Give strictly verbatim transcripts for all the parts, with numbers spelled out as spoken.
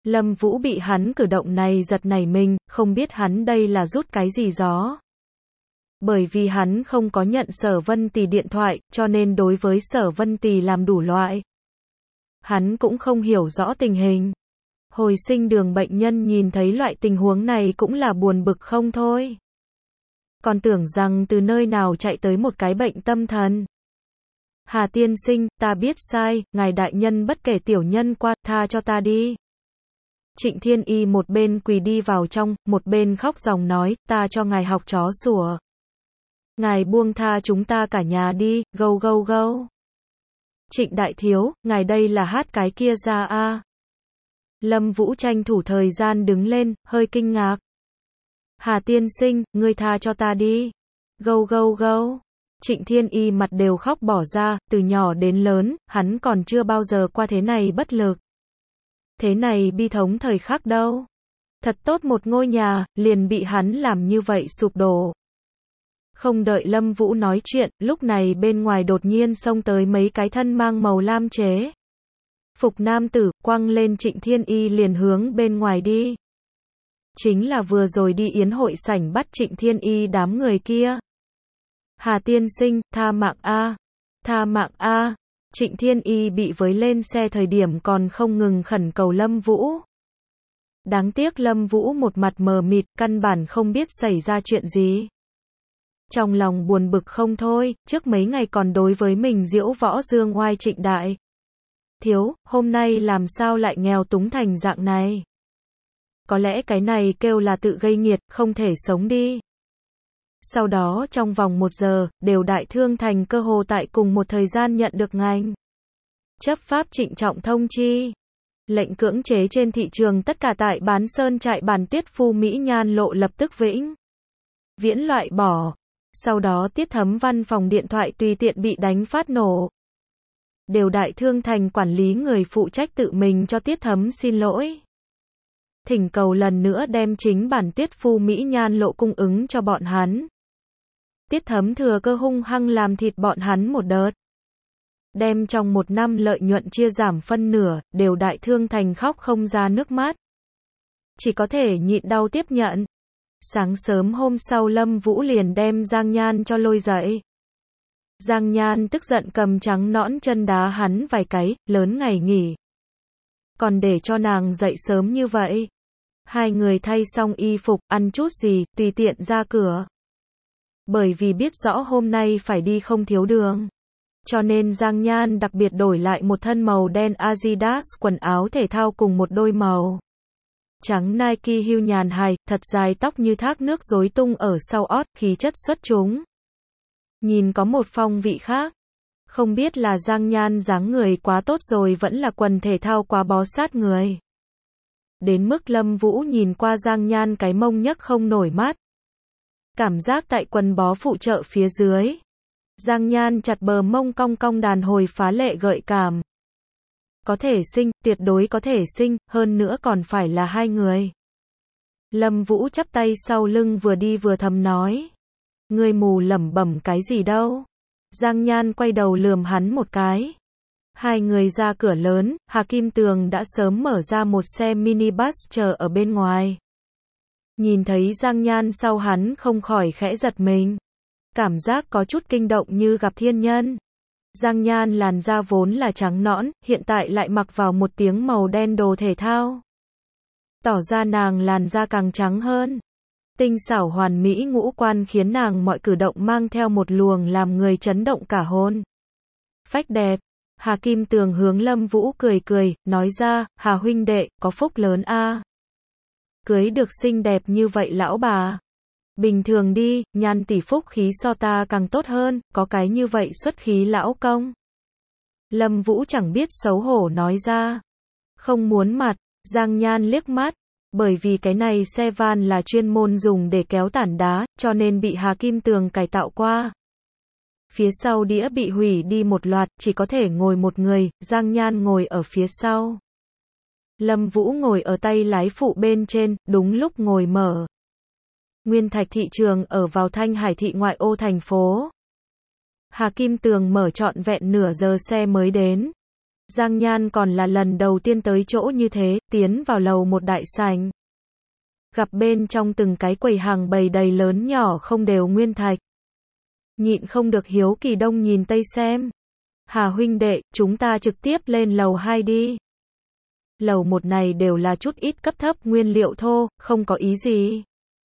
Lâm Vũ bị hắn cử động này giật nảy mình, không biết hắn đây là rút cái gì gió. Bởi vì hắn không có nhận Sở Vân Tì điện thoại, cho nên đối với Sở Vân Tì làm đủ loại. Hắn cũng không hiểu rõ tình hình. Hồi sinh đường bệnh nhân nhìn thấy loại tình huống này cũng là buồn bực không thôi. Còn tưởng rằng từ nơi nào chạy tới một cái bệnh tâm thần. Hà tiên sinh, ta biết sai, ngài đại nhân bất kể tiểu nhân qua, tha cho ta đi. Trịnh Thiên Y một bên quỳ đi vào trong, một bên khóc ròng nói, ta cho ngài học chó sủa. Ngài buông tha chúng ta cả nhà đi, gâu gâu gâu. Trịnh đại thiếu, ngài đây là hát cái kia ra a. Lâm Vũ tranh thủ thời gian đứng lên, hơi kinh ngạc. Hà tiên sinh, ngươi tha cho ta đi. Gâu gâu gâu. Trịnh Thiên Y mặt đều khóc bỏ ra, từ nhỏ đến lớn, hắn còn chưa bao giờ qua thế này bất lực. Thế này bi thống thời khắc đâu. Thật tốt một ngôi nhà, liền bị hắn làm như vậy sụp đổ. Không đợi Lâm Vũ nói chuyện, lúc này bên ngoài đột nhiên xông tới mấy cái thân mang màu lam chế phục nam tử, quăng lên Trịnh Thiên Y liền hướng bên ngoài đi. Chính là vừa rồi đi yến hội sảnh bắt Trịnh Thiên Y đám người kia. Hà tiên sinh, tha mạng a, tha mạng a. Trịnh Thiên Y bị với lên xe thời điểm còn không ngừng khẩn cầu Lâm Vũ. Đáng tiếc Lâm Vũ một mặt mờ mịt, căn bản không biết xảy ra chuyện gì. Trong lòng buồn bực không thôi, trước mấy ngày còn đối với mình diễu võ dương oai Trịnh đại thiếu, hôm nay làm sao lại nghèo túng thành dạng này. Có lẽ cái này kêu là tự gây nghiệt, không thể sống đi. Sau đó trong vòng một giờ, đều Đại Thương Thành cơ hồ tại cùng một thời gian nhận được ngành chấp pháp trịnh trọng thông chi. Lệnh cưỡng chế trên thị trường tất cả tại bán sơn trại bản Tiết Phu Mỹ Nhan lộ lập tức vĩnh viễn loại bỏ. Sau đó Tiết Thấm văn phòng điện thoại tùy tiện bị đánh phát nổ. Đều Đại Thương Thành quản lý người phụ trách tự mình cho Tiết Thấm xin lỗi. Thỉnh cầu lần nữa đem chính bản Tiết Phu Mỹ Nhan lộ cung ứng cho bọn hắn. Tiết Thấm thừa cơ hung hăng làm thịt bọn hắn một đợt. Đem trong một năm lợi nhuận chia giảm phân nửa, đều Đại Thương Thành khóc không ra nước mắt. Chỉ có thể nhịn đau tiếp nhận. Sáng sớm hôm sau Lâm Vũ liền đem Giang Nhan cho lôi dậy. Giang Nhan tức giận cầm trắng nõn chân đá hắn vài cái, lớn ngày nghỉ. Còn để cho nàng dậy sớm như vậy. Hai người thay xong y phục, ăn chút gì, tùy tiện ra cửa. Bởi vì biết rõ hôm nay phải đi không thiếu đường. Cho nên Giang Nhan đặc biệt đổi lại một thân màu đen Adidas quần áo thể thao cùng một đôi màu trắng Nike hưu nhàn hài, thật dài tóc như thác nước rối tung ở sau ót, khí chất xuất chúng. Nhìn có một phong vị khác. Không biết là Giang Nhan dáng người quá tốt rồi vẫn là quần thể thao quá bó sát người. Đến mức Lâm Vũ nhìn qua Giang Nhan cái mông nhấc không nổi mắt. Cảm giác tại quần bó phụ trợ phía dưới. Giang Nhan chặt bờ mông cong cong đàn hồi phá lệ gợi cảm. Có thể sinh, tuyệt đối có thể sinh, hơn nữa còn phải là hai người. Lâm Vũ chắp tay sau lưng vừa đi vừa thầm nói. Ngươi mù lẩm bẩm cái gì đâu. Giang Nhan quay đầu lườm hắn một cái. Hai người ra cửa lớn, Hà Kim Tường đã sớm mở ra một xe minibus chờ ở bên ngoài. Nhìn thấy Giang Nhan sau hắn không khỏi khẽ giật mình. Cảm giác có chút kinh động như gặp thiên nhân. Giang Nhan làn da vốn là trắng nõn, hiện tại lại mặc vào một tiếng màu đen đồ thể thao. Tỏ ra nàng làn da càng trắng hơn. Tinh xảo hoàn mỹ ngũ quan khiến nàng mọi cử động mang theo một luồng làm người chấn động cả hồn. Phách đẹp. Hà Kim Tường hướng Lâm Vũ cười cười, nói ra, Hà huynh đệ, có phúc lớn a. Cưới được xinh đẹp như vậy lão bà. Bình thường đi, Nhan tỷ phúc khí so ta càng tốt hơn, có cái như vậy xuất khí lão công. Lâm Vũ chẳng biết xấu hổ nói ra. Không muốn mặt, Giang Nhan liếc mắt. Bởi vì cái này xe van là chuyên môn dùng để kéo tảng đá, cho nên bị Hà Kim Tường cải tạo qua. Phía sau đĩa bị hủy đi một loạt, chỉ có thể ngồi một người, Giang Nhan ngồi ở phía sau. Lâm Vũ ngồi ở tay lái phụ bên trên, đúng lúc ngồi mở. Nguyên Thạch thị trường ở vào Thanh Hải thị ngoại ô thành phố. Hà Kim Tường mở trọn vẹn nửa giờ xe mới đến. Giang Nhan còn là lần đầu tiên tới chỗ như thế, tiến vào lầu một đại sảnh. Gặp bên trong từng cái quầy hàng bày đầy lớn nhỏ không đều nguyên thạch. Nhịn không được hiếu kỳ đông nhìn tây xem. Hà huynh đệ, chúng ta trực tiếp lên lầu hai đi. Lầu một này đều là chút ít cấp thấp nguyên liệu thô, không có ý gì.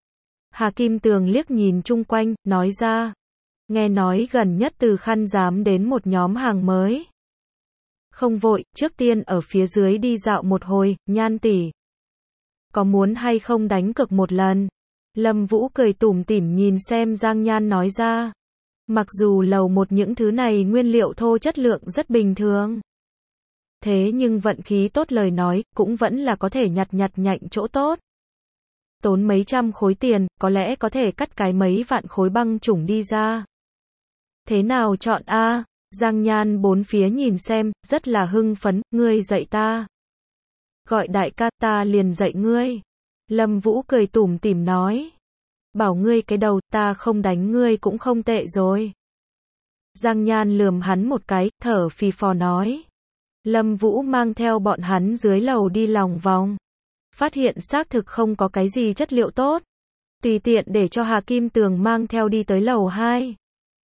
Hà Kim Tường liếc nhìn chung quanh, nói ra. Nghe nói gần nhất từ khăn giám đến một nhóm hàng mới. Không vội, trước tiên ở phía dưới đi dạo một hồi, Nhan tỷ. Có muốn hay không đánh cược một lần? Lâm Vũ cười tủm tỉm nhìn xem Giang Nhan nói ra. Mặc dù lầu một những thứ này nguyên liệu thô chất lượng rất bình thường. Thế nhưng vận khí tốt lời nói, cũng vẫn là có thể nhặt nhặt nhạnh chỗ tốt. Tốn mấy trăm khối tiền, có lẽ có thể cắt cái mấy vạn khối băng chủng đi ra. Thế nào chọn a? Giang Nhan bốn phía nhìn xem, rất là hưng phấn, ngươi dạy ta. Gọi đại ca ta liền dạy ngươi. Lâm Vũ cười tủm tỉm nói. Bảo ngươi cái đầu, ta không đánh ngươi cũng không tệ rồi. Giang Nhan lườm hắn một cái, thở phì phò nói. Lâm Vũ mang theo bọn hắn dưới lầu đi lòng vòng. Phát hiện xác thực không có cái gì chất liệu tốt. Tùy tiện để cho Hà Kim Tường mang theo đi tới lầu hai.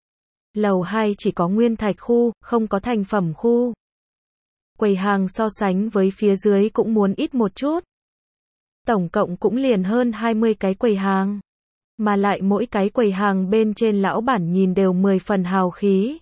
Lầu hai chỉ có nguyên thạch khu, không có thành phẩm khu. Quầy hàng so sánh với phía dưới cũng muốn ít một chút. Tổng cộng cũng liền hơn hai mươi cái quầy hàng. Mà lại mỗi cái quầy hàng bên trên lão bản nhìn đều mười phần hào khí.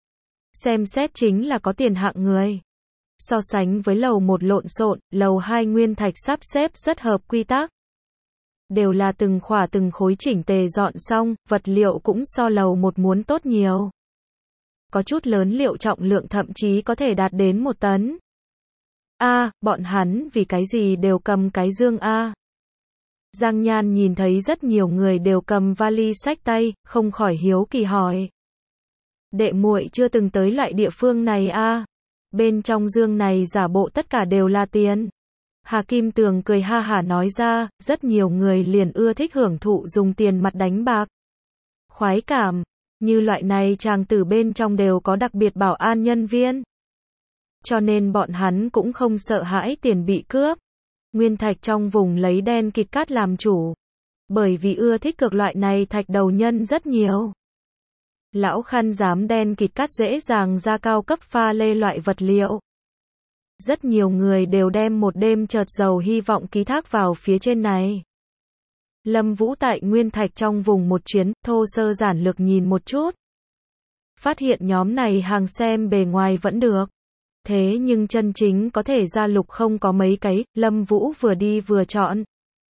Xem xét chính là có tiền hạng người. So sánh với lầu một lộn xộn, lầu hai nguyên thạch sắp xếp rất hợp quy tắc. Đều là từng khỏa từng khối chỉnh tề dọn xong, vật liệu cũng so lầu một muốn tốt nhiều. Có chút lớn liệu trọng lượng thậm chí có thể đạt đến một tấn. A, à, bọn hắn vì cái gì đều cầm cái dương A. Giang Nhan nhìn thấy rất nhiều người đều cầm vali xách tay, không khỏi hiếu kỳ hỏi. Đệ muội chưa từng tới loại địa phương này A. Bên trong dương này giả bộ tất cả đều là tiền. Hà Kim Tường cười ha hả nói ra, rất nhiều người liền ưa thích hưởng thụ dùng tiền mặt đánh bạc. Khoái cảm, như loại này chàng tử bên trong đều có đặc biệt bảo an nhân viên. Cho nên bọn hắn cũng không sợ hãi tiền bị cướp. Nguyên thạch trong vùng lấy đen kịt cát làm chủ. Bởi vì ưa thích cược loại này thạch đầu nhân rất nhiều. Lão khăn giám đen kịt cát dễ dàng ra cao cấp pha lê loại vật liệu. Rất nhiều người đều đem một đêm chợt giàu hy vọng ký thác vào phía trên này. Lâm Vũ tại nguyên thạch trong vùng một chuyến, thô sơ giản lược nhìn một chút. Phát hiện nhóm này hàng xem bề ngoài vẫn được. Thế nhưng chân chính có thể ra lục không có mấy cái, Lâm Vũ vừa đi vừa chọn.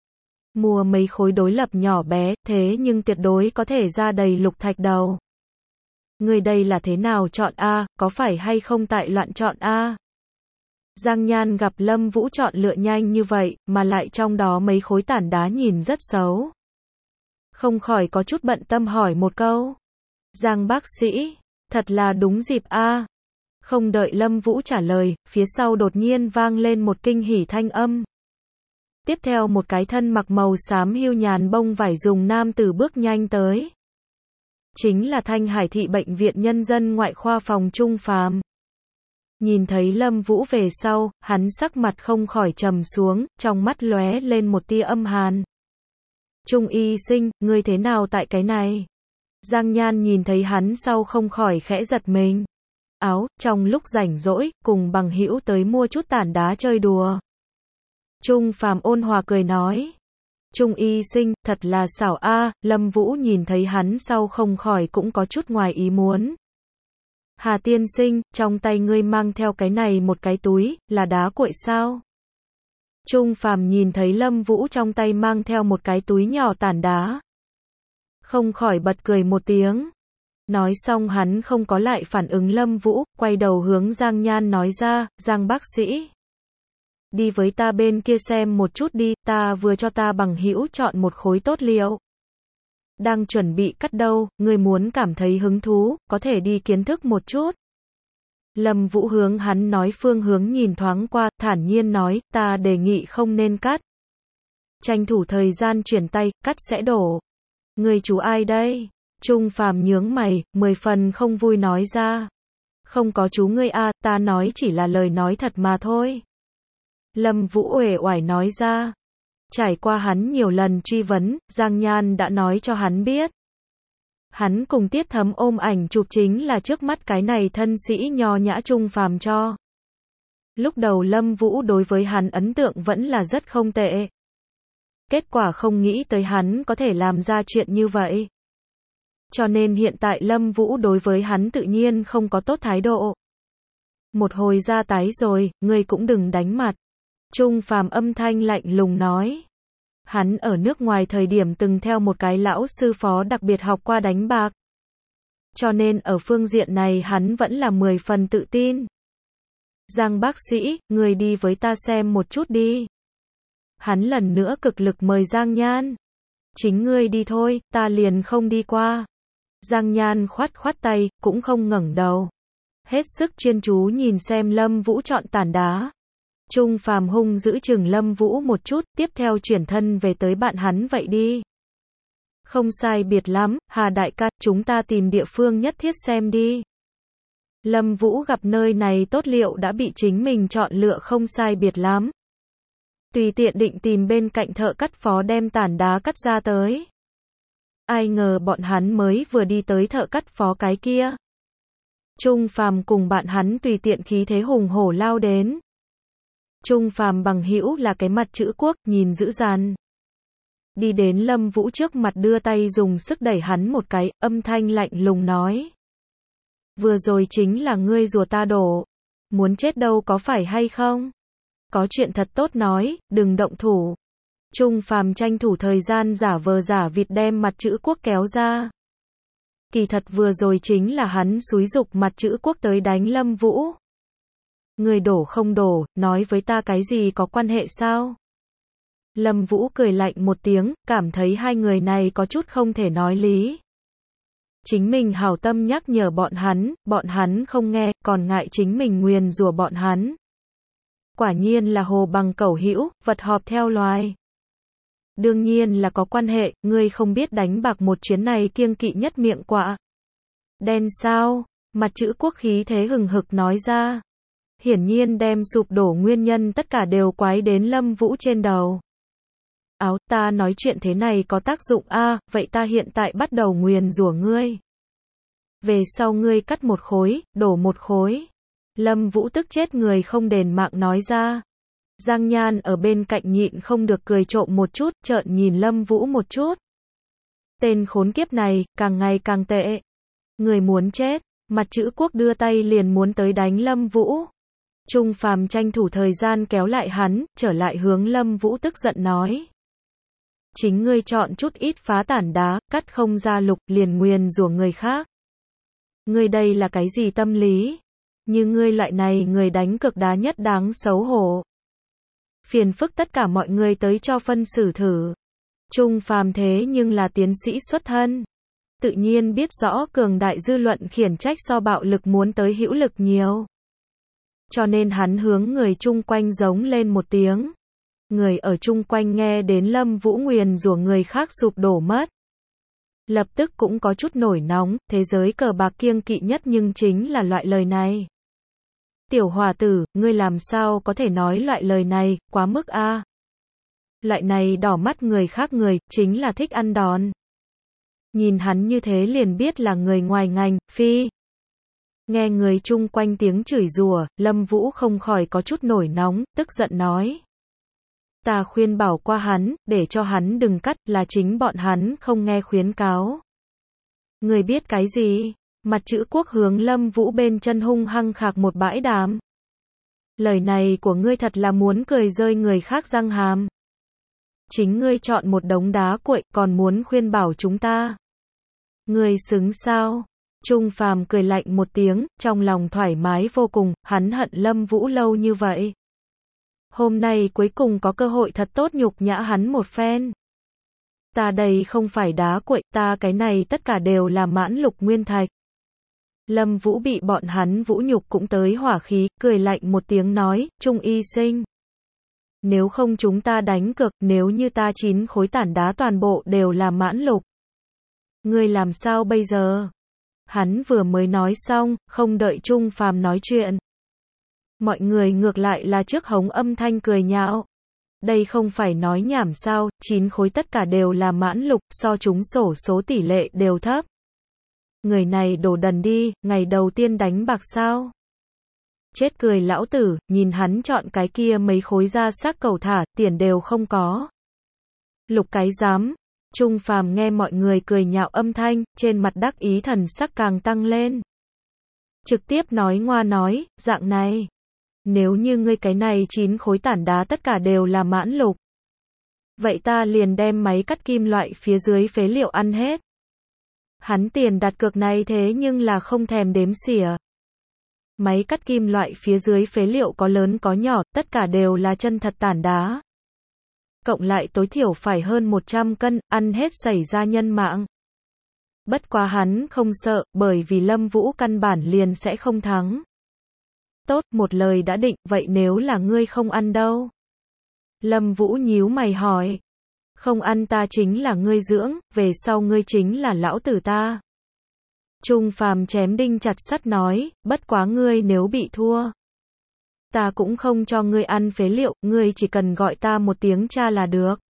Mua mấy khối đối lập nhỏ bé, thế nhưng tuyệt đối có thể ra đầy lục thạch đầu. Người đây là thế nào chọn A, có phải hay không tại loạn chọn A? Giang Nhan gặp Lâm Vũ chọn lựa nhanh như vậy, mà lại trong đó mấy khối tảng đá nhìn rất xấu. Không khỏi có chút bận tâm hỏi một câu. Giang bác sĩ, thật là đúng dịp A. Không đợi Lâm Vũ trả lời, phía sau đột nhiên vang lên một kinh hỉ thanh âm. Tiếp theo một cái thân mặc màu xám hưu nhàn bông vải dùng nam tử bước nhanh tới. Chính là Thanh Hải thị bệnh viện nhân dân ngoại khoa phòng Trung Phàm. Nhìn thấy Lâm Vũ về sau, hắn sắc mặt không khỏi trầm xuống, trong mắt lóe lên một tia âm hàn. Trung y sinh, ngươi thế nào tại cái này? Giang Nhan nhìn thấy hắn sau không khỏi khẽ giật mình. Áo, trong lúc rảnh rỗi, cùng bằng hữu tới mua chút tảng đá chơi đùa. Trung Phàm ôn hòa cười nói. Trung y sinh, thật là xảo a. Lâm Vũ nhìn thấy hắn sau không khỏi cũng có chút ngoài ý muốn. Hà tiên sinh, trong tay ngươi mang theo cái này một cái túi, là đá cuội sao? Trung Phàm nhìn thấy Lâm Vũ trong tay mang theo một cái túi nhỏ tảng đá. Không khỏi bật cười một tiếng. Nói xong hắn không có lại phản ứng Lâm Vũ, quay đầu hướng Giang Nhan nói ra, Giang bác sĩ. Đi với ta bên kia xem một chút đi, ta vừa cho ta bằng hữu chọn một khối tốt liệu. Đang chuẩn bị cắt đâu, người muốn cảm thấy hứng thú, có thể đi kiến thức một chút. Lâm Vũ hướng hắn nói phương hướng nhìn thoáng qua, thản nhiên nói, ta đề nghị không nên cắt. Tranh thủ thời gian chuyển tay, cắt sẽ đổ. Người chú ai đây? Trung Phàm nhướng mày, mười phần không vui nói ra. Không có chú ngươi a, ta nói chỉ là lời nói thật mà thôi. Lâm Vũ uể oải nói ra. Trải qua hắn nhiều lần truy vấn, Giang Nhan đã nói cho hắn biết. Hắn cùng Tiết Thấm ôm ảnh chụp chính là trước mắt cái này thân sĩ nho nhã Trung Phàm cho. Lúc đầu Lâm Vũ đối với hắn ấn tượng vẫn là rất không tệ. Kết quả không nghĩ tới hắn có thể làm ra chuyện như vậy. Cho nên hiện tại Lâm Vũ đối với hắn tự nhiên không có tốt thái độ. Một hồi ra tái rồi, ngươi cũng đừng đánh mặt. Trung Phàm âm thanh lạnh lùng nói. Hắn ở nước ngoài thời điểm từng theo một cái lão sư phó đặc biệt học qua đánh bạc. Cho nên ở phương diện này hắn vẫn là mười phần tự tin. Giang bác sĩ, người đi với ta xem một chút đi. Hắn lần nữa cực lực mời Giang Nhan. Chính ngươi đi thôi, ta liền không đi qua. Giang Nhan khoát khoát tay, cũng không ngẩng đầu. Hết sức chuyên chú nhìn xem Lâm Vũ chọn tảng đá. Trung Phàm hung giữ chừng Lâm Vũ một chút, tiếp theo chuyển thân về tới bạn hắn vậy đi. Không sai biệt lắm, Hà đại ca, chúng ta tìm địa phương nhất thiết xem đi. Lâm Vũ gặp nơi này tốt liệu đã bị chính mình chọn lựa không sai biệt lắm. Tùy tiện định tìm bên cạnh thợ cắt phó đem tảng đá cắt ra tới. Ai ngờ bọn hắn mới vừa đi tới thợ cắt phó cái kia. Trung Phàm cùng bạn hắn tùy tiện khí thế hùng hổ lao đến. Trung Phàm bằng hữu là cái mặt chữ quốc, nhìn dữ dằn. Đi đến Lâm Vũ trước mặt đưa tay dùng sức đẩy hắn một cái, âm thanh lạnh lùng nói. Vừa rồi chính là ngươi rùa ta đổ. Muốn chết đâu có phải hay không? Có chuyện thật tốt nói, đừng động thủ. Trung Phàm tranh thủ thời gian giả vờ giả vịt đem mặt chữ quốc kéo ra. Kỳ thật vừa rồi chính là hắn xúi giục mặt chữ quốc tới đánh Lâm Vũ. Người đổ không đổ, nói với ta cái gì có quan hệ sao? Lâm Vũ cười lạnh một tiếng, cảm thấy hai người này có chút không thể nói lý. Chính mình hảo tâm nhắc nhở bọn hắn, bọn hắn không nghe, còn ngại chính mình nguyền rủa bọn hắn. Quả nhiên là hồ bằng cẩu hữu, vật họp theo loài. Đương nhiên là có quan hệ, ngươi không biết đánh bạc một chuyến này kiêng kỵ nhất miệng quạ. Đen sao? Mặt chữ quốc khí thế hừng hực nói ra. Hiển nhiên đem sụp đổ nguyên nhân tất cả đều quái đến Lâm Vũ trên đầu. Áo, ta nói chuyện thế này có tác dụng a, à, vậy ta hiện tại bắt đầu nguyền rủa ngươi. Về sau ngươi cắt một khối, đổ một khối. Lâm Vũ tức chết người không đền mạng nói ra. Giang Nhan ở bên cạnh nhịn không được cười trộm một chút, trợn nhìn Lâm Vũ một chút. Tên khốn kiếp này, càng ngày càng tệ. Người muốn chết, mặt chữ quốc đưa tay liền muốn tới đánh Lâm Vũ. Trung Phàm tranh thủ thời gian kéo lại hắn, trở lại hướng Lâm Vũ tức giận nói. Chính ngươi chọn chút ít phá tảng đá, cắt không ra lục, liền nguyền rủa người khác. Ngươi đây là cái gì tâm lý? Như ngươi loại này người đánh cực đá nhất đáng xấu hổ. Phiền phức tất cả mọi người tới cho phân xử thử. Trung Phàm thế nhưng là tiến sĩ xuất thân. Tự nhiên biết rõ cường đại dư luận khiển trách so bạo lực muốn tới hữu lực nhiều. Cho nên hắn hướng người chung quanh giống lên một tiếng. Người ở chung quanh nghe đến Lâm Vũ nguyền rủa người khác sụp đổ mất. Lập tức cũng có chút nổi nóng, thế giới cờ bạc kiêng kỵ nhất nhưng chính là loại lời này. Tiểu hòa tử, ngươi làm sao có thể nói loại lời này, quá mức a. À. Loại này đỏ mắt người khác người, chính là thích ăn đòn. Nhìn hắn như thế liền biết là người ngoài ngành, phi. Nghe người chung quanh tiếng chửi rủa, Lâm Vũ không khỏi có chút nổi nóng, tức giận nói. Ta khuyên bảo qua hắn, để cho hắn đừng cắt, là chính bọn hắn không nghe khuyến cáo. Người biết cái gì? Mặt chữ quốc hướng Lâm Vũ bên chân hung hăng khạc một bãi đàm. Lời này của ngươi thật là muốn cười rơi người khác răng hàm. Chính ngươi chọn một đống đá cuội, còn muốn khuyên bảo chúng ta. Ngươi xứng sao? Trung Phàm cười lạnh một tiếng, trong lòng thoải mái vô cùng, hắn hận Lâm Vũ lâu như vậy. Hôm nay cuối cùng có cơ hội thật tốt nhục nhã hắn một phen. Ta đây không phải đá cuội, ta cái này tất cả đều là mãn lục nguyên thạch. Lâm Vũ bị bọn hắn vũ nhục cũng tới hỏa khí, cười lạnh một tiếng nói, Trung y sinh. Nếu không chúng ta đánh cược, nếu như ta chín khối tảng đá toàn bộ đều là mãn lục. Ngươi làm sao bây giờ? Hắn vừa mới nói xong, không đợi Trung Phàm nói chuyện. Mọi người ngược lại là trước hống âm thanh cười nhạo. Đây không phải nói nhảm sao, chín khối tất cả đều là mãn lục, so chúng sổ số tỷ lệ đều thấp. Người này đổ đần đi, ngày đầu tiên đánh bạc sao? Chết cười lão tử, nhìn hắn chọn cái kia mấy khối ra xác cầu thả, tiền đều không có. Lục cái dám. Trung Phàm nghe mọi người cười nhạo âm thanh, trên mặt đắc ý thần sắc càng tăng lên. Trực tiếp nói ngoa nói, dạng này. Nếu như ngươi cái này chín khối tản đá tất cả đều là mãn lục. Vậy ta liền đem máy cắt kim loại phía dưới phế liệu ăn hết. Hắn tiền đặt cược này thế nhưng là không thèm đếm xỉa. Máy cắt kim loại phía dưới phế liệu có lớn có nhỏ, tất cả đều là chân thật tản đá. Cộng lại tối thiểu phải hơn một trăm cân, ăn hết xảy ra nhân mạng. Bất quá hắn không sợ, bởi vì Lâm Vũ căn bản liền sẽ không thắng. Tốt, một lời đã định, vậy nếu là ngươi không ăn đâu? Lâm Vũ nhíu mày hỏi. Không ăn ta chính là ngươi dưỡng, về sau ngươi chính là lão tử ta. Trung Phàm chém đinh chặt sắt nói, bất quá ngươi nếu bị thua. Ta cũng không cho ngươi ăn phế liệu, ngươi chỉ cần gọi ta một tiếng cha là được.